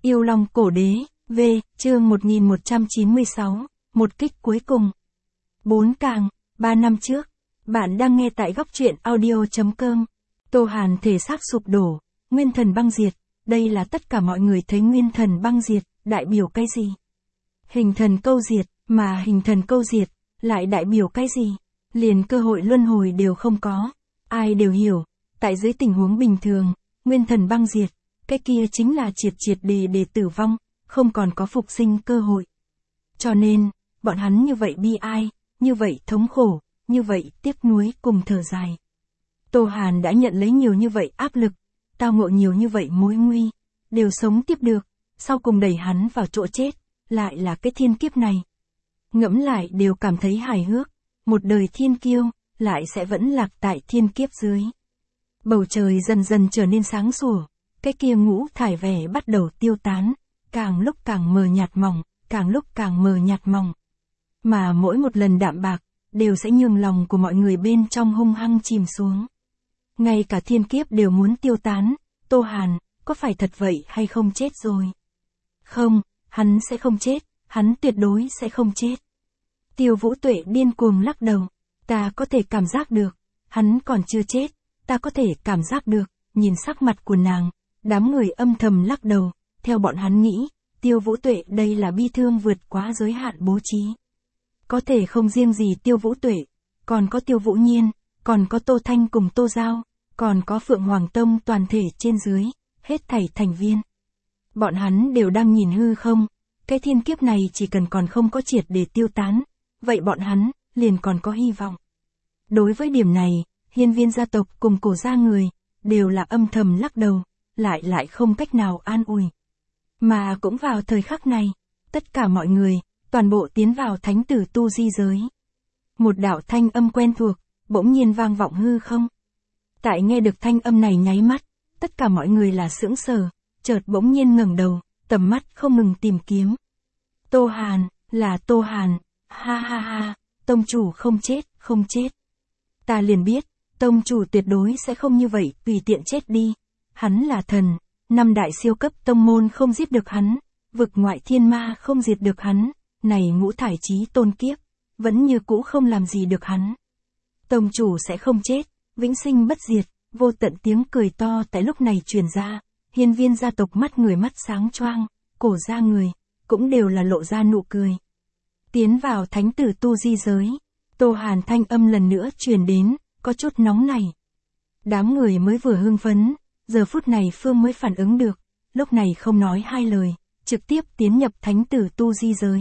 Yêu Long Cổ Đế, V, chương 1196, một kích cuối cùng. 4 càng, 3 năm trước. Bạn đang nghe tại góc truyện audio.com. Tô Hàn thể xác sụp đổ, nguyên thần băng diệt, đây là tất cả mọi người thấy nguyên thần băng diệt, đại biểu cái gì? Hình thần câu diệt, mà hình thần câu diệt, lại đại biểu cái gì? Liền cơ hội luân hồi đều không có. Ai đều hiểu, tại dưới tình huống bình thường, nguyên thần băng diệt, cái kia chính là triệt để tử vong, không còn có phục sinh cơ hội. Cho nên, bọn hắn như vậy bi ai, như vậy thống khổ, như vậy tiếc nuối cùng thở dài. Tô Hàn đã nhận lấy nhiều như vậy áp lực, tao ngộ nhiều như vậy mối nguy, đều sống tiếp được, sau cùng đẩy hắn vào chỗ chết, lại là cái thiên kiếp này. Ngẫm lại đều cảm thấy hài hước, một đời thiên kiêu, lại sẽ vẫn lạc tại thiên kiếp dưới. Bầu trời dần dần trở nên sáng sủa, cái kia ngũ thải vẻ bắt đầu tiêu tán, càng lúc càng mờ nhạt mỏng, càng lúc càng mờ nhạt mỏng. Mà mỗi một lần đạm bạc, đều sẽ nhường lòng của mọi người bên trong hung hăng chìm xuống. Ngay cả thiên kiếp đều muốn tiêu tán, Tô Hàn, có phải thật vậy hay không chết rồi? Không, hắn sẽ không chết, hắn tuyệt đối sẽ không chết. Tiêu Vũ Tuệ điên cuồng lắc đầu, ta có thể cảm giác được, hắn còn chưa chết, ta có thể cảm giác được, nhìn sắc mặt của nàng, đám người âm thầm lắc đầu, theo bọn hắn nghĩ, Tiêu Vũ Tuệ đây là bi thương vượt quá giới hạn bố trí. Có thể không riêng gì Tiêu Vũ Tuệ, còn có Tiêu Vũ Nhiên, còn có Tô Thanh cùng Tô Giao, còn có Phượng Hoàng Tông toàn thể trên dưới, hết thảy thành viên. Bọn hắn đều đang nhìn hư không, cái thiên kiếp này chỉ cần còn không có triệt để tiêu tán, vậy bọn hắn liền còn có hy vọng. Đối với điểm này, Hiên Viên gia tộc cùng Cổ gia người, đều là âm thầm lắc đầu, lại không cách nào an ủi. Mà cũng vào thời khắc này, tất cả mọi người, toàn bộ tiến vào thánh tử tu di giới. Một đạo thanh âm quen thuộc, bỗng nhiên vang vọng hư không. Tại nghe được thanh âm này nháy mắt, tất cả mọi người là sững sờ, chợt bỗng nhiên ngẩng đầu, tầm mắt không ngừng tìm kiếm. Tô Hàn, là Tô Hàn, ha ha ha, tông chủ không chết, không chết. Ta liền biết, tông chủ tuyệt đối sẽ không như vậy tùy tiện chết đi. Hắn là thần, 5 đại siêu cấp tông môn không giết được hắn, vực ngoại thiên ma không diệt được hắn, này ngũ thải chí tôn kiếp, vẫn như cũ không làm gì được hắn. Tông chủ sẽ không chết, vĩnh sinh bất diệt, vô tận tiếng cười to tại lúc này truyền ra, Hiên Viên gia tộc mắt người mắt sáng choang, Cổ gia người, cũng đều là lộ ra nụ cười. Tiến vào thánh tử tu di giới, Tô Hàn thanh âm lần nữa truyền đến, có chút nóng này. Đám người mới vừa hưng phấn, giờ phút này Phương mới phản ứng được, lúc này không nói hai lời, trực tiếp tiến nhập thánh tử tu di giới.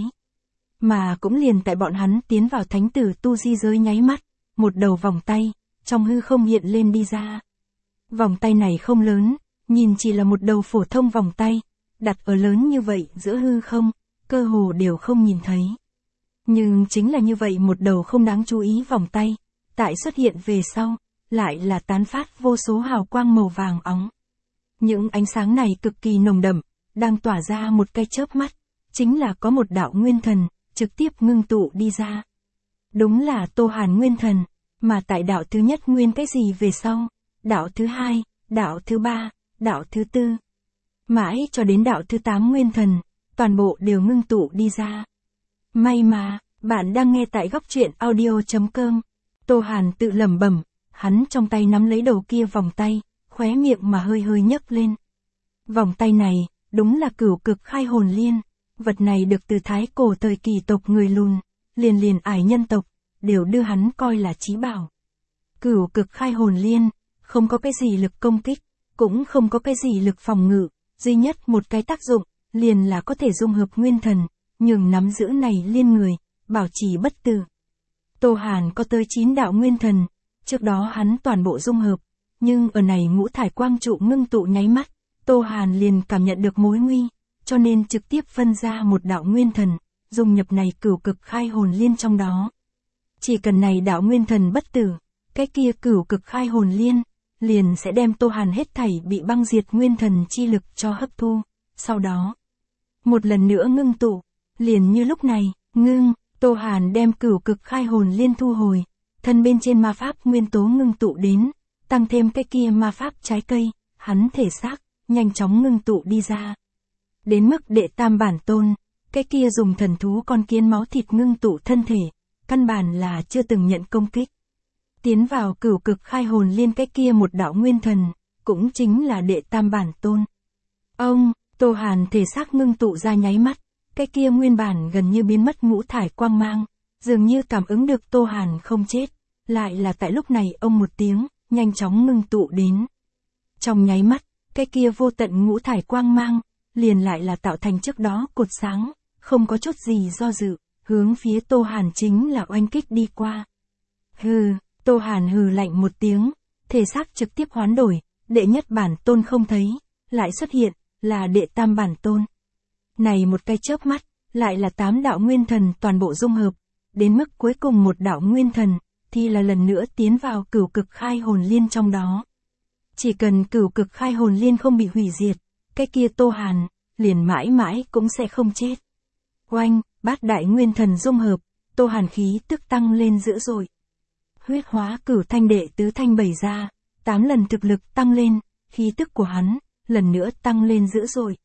Mà cũng liền tại bọn hắn tiến vào thánh tử tu di giới nháy mắt, một đầu vòng tay, trong hư không hiện lên đi ra. Vòng tay này không lớn, nhìn chỉ là một đầu phổ thông vòng tay, đặt ở lớn như vậy giữa hư không, cơ hồ đều không nhìn thấy. Nhưng chính là như vậy một đầu không đáng chú ý vòng tay, tại xuất hiện về sau, lại là tán phát vô số hào quang màu vàng óng. Những ánh sáng này cực kỳ nồng đậm, đang tỏa ra một cái chớp mắt, chính là có một đạo nguyên thần, trực tiếp ngưng tụ đi ra. Đúng là Tô Hàn nguyên thần, mà tại đạo thứ nhất nguyên cái gì về sau, đạo thứ hai, đạo thứ ba, đạo thứ tư. Mãi cho đến đạo thứ 8 nguyên thần, toàn bộ đều ngưng tụ đi ra. May mà, bạn đang nghe tại góc truyện audio.com. Tô Hàn tự lẩm bẩm, hắn trong tay nắm lấy đầu kia vòng tay, khóe miệng mà hơi nhấc lên. Vòng tay này, đúng là cửu cực khai hồn liên, vật này được từ thái cổ thời kỳ tộc người lùn, liền ải nhân tộc, đều đưa hắn coi là chí bảo. Cửu cực khai hồn liên, không có cái gì lực công kích, cũng không có cái gì lực phòng ngự, duy nhất một cái tác dụng, liền là có thể dung hợp nguyên thần, nhường nắm giữ này liên người, bảo trì bất tử. Tô Hàn có tới 9 đạo nguyên thần, trước đó hắn toàn bộ dung hợp, nhưng ở này ngũ thải quang trụ ngưng tụ nháy mắt, Tô Hàn liền cảm nhận được mối nguy, cho nên trực tiếp phân ra một đạo nguyên thần, dung nhập này cửu cực khai hồn liên trong đó. Chỉ cần này đạo nguyên thần bất tử, cái kia cửu cực khai hồn liên, liền sẽ đem Tô Hàn hết thảy bị băng diệt nguyên thần chi lực cho hấp thu, sau đó, một lần nữa ngưng tụ, liền như lúc này, Tô Hàn đem cửu cực khai hồn liên thu hồi, thân bên trên ma pháp nguyên tố ngưng tụ đến, tăng thêm cái kia ma pháp trái cây, hắn thể xác, nhanh chóng ngưng tụ đi ra. đến mức đệ tam bản tôn, cái kia dùng thần thú con kiến máu thịt ngưng tụ thân thể, căn bản là chưa từng nhận công kích. Tiến vào cửu cực khai hồn liên cái kia một đạo nguyên thần, cũng chính là đệ tam bản tôn. Ông, Tô Hàn thể xác ngưng tụ ra nháy mắt, cái kia nguyên bản gần như biến mất ngũ thải quang mang, dường như cảm ứng được Tô Hàn không chết, lại là tại lúc này ông một tiếng, nhanh chóng ngưng tụ đến. Trong nháy mắt, cái kia vô tận ngũ thải quang mang, liền lại là tạo thành trước đó cột sáng, không có chút gì do dự, hướng phía Tô Hàn chính là oanh kích đi qua. Hừ, Tô Hàn hừ lạnh một tiếng, thể xác trực tiếp hoán đổi, đệ nhất bản tôn không thấy, lại xuất hiện, là đệ tam bản tôn. Này một cái chớp mắt, lại là 8 đạo nguyên thần toàn bộ dung hợp, đến mức cuối cùng một đạo nguyên thần, thì là lần nữa tiến vào cửu cực khai hồn liên trong đó. Chỉ cần cửu cực khai hồn liên không bị hủy diệt, cái kia Tô Hàn, liền mãi mãi cũng sẽ không chết. Oanh, bát đại nguyên thần dung hợp, Tô Hàn khí tức tăng lên dữ dội. Huyết hóa cửu thanh đệ tứ thanh bày ra, 8 lần thực lực tăng lên, khí tức của hắn, lần nữa tăng lên dữ dội.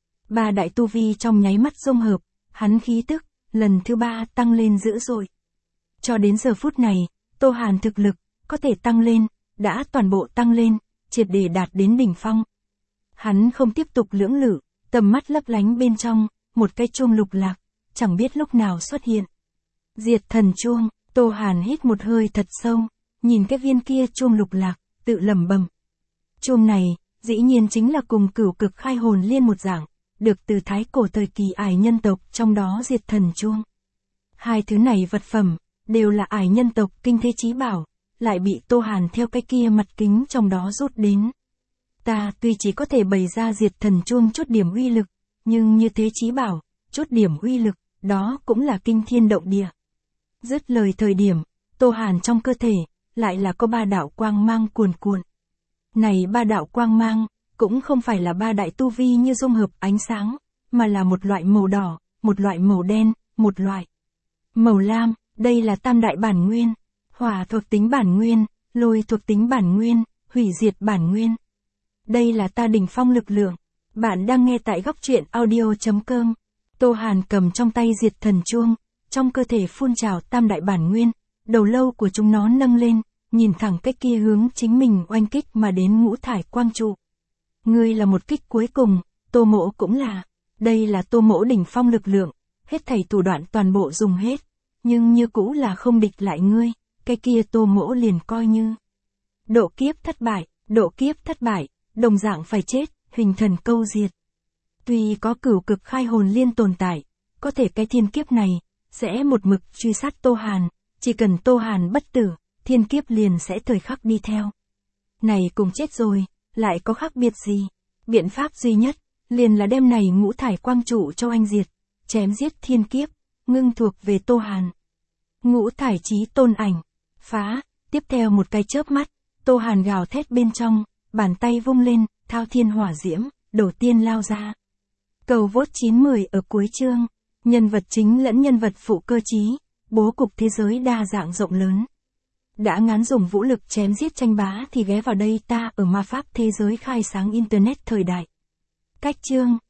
3 đại tu vi trong nháy mắt dung hợp, hắn khí tức, lần thứ 3 tăng lên dữ dội. Cho đến giờ phút này, Tô Hàn thực lực, có thể tăng lên, đã toàn bộ tăng lên, triệt để đạt đến đỉnh phong. Hắn không tiếp tục lưỡng lự, tầm mắt lấp lánh bên trong, một cái chuông lục lạc, chẳng biết lúc nào xuất hiện. Diệt thần chuông, Tô Hàn hít một hơi thật sâu, nhìn cái viên kia chuông lục lạc, tự lẩm bẩm. Chuông này, dĩ nhiên chính là cùng cửu cực khai hồn liên một dạng, được từ thái cổ thời kỳ ải nhân tộc trong đó diệt thần chuông. Hai thứ này vật phẩm, đều là ải nhân tộc kinh thế chí bảo, lại bị Tô Hàn theo cái kia mặt kính trong đó rút đến. Ta tuy chỉ có thể bày ra diệt thần chuông chút điểm uy lực, nhưng như thế chí bảo, chút điểm uy lực, đó cũng là kinh thiên động địa. Dứt lời thời điểm, Tô Hàn trong cơ thể, lại là có 3 đạo quang mang cuồn cuộn. Này 3 đạo quang mang, cũng không phải là 3 đại tu vi như dung hợp ánh sáng, mà là một loại màu đỏ, một loại màu đen, một loại màu lam, đây là tam đại bản nguyên, hỏa thuộc tính bản nguyên, lôi thuộc tính bản nguyên, hủy diệt bản nguyên. Đây là ta đỉnh phong lực lượng. Bạn đang nghe tại góc truyện audio.com. Tô Hàn cầm trong tay diệt thần chuông, trong cơ thể phun trào tam đại bản nguyên, đầu lâu của chúng nó nâng lên, nhìn thẳng cách kia hướng chính mình oanh kích mà đến ngũ thải quang trụ. Ngươi là một kích cuối cùng, Tô Mỗ cũng là. Đây là Tô Mỗ đỉnh phong lực lượng, hết thảy thủ đoạn toàn bộ dùng hết, nhưng như cũ là không địch lại ngươi, cái kia Tô Mỗ liền coi như độ kiếp thất bại, đồng dạng phải chết, hình thần câu diệt. Tuy có cửu cực khai hồn liên tồn tại, có thể cái thiên kiếp này, sẽ một mực truy sát Tô Hàn, chỉ cần Tô Hàn bất tử, thiên kiếp liền sẽ thời khắc đi theo. Này cùng chết rồi, lại có khác biệt gì? Biện pháp duy nhất, liền là đem này ngũ thải quang trụ cho anh diệt, chém giết thiên kiếp, ngưng thuộc về Tô Hàn. Ngũ thải chí tôn ảnh, phá, tiếp theo một cái chớp mắt, Tô Hàn gào thét bên trong, bàn tay vung lên, thao thiên hỏa diễm, đầu tiên lao ra. Cầu vote 910 ở cuối chương, nhân vật chính lẫn nhân vật phụ cơ chí, bố cục thế giới đa dạng rộng lớn. Đã ngán dùng vũ lực chém giết tranh bá thì ghé vào đây ta ở ma pháp thế giới khai sáng internet thời đại. Cách chương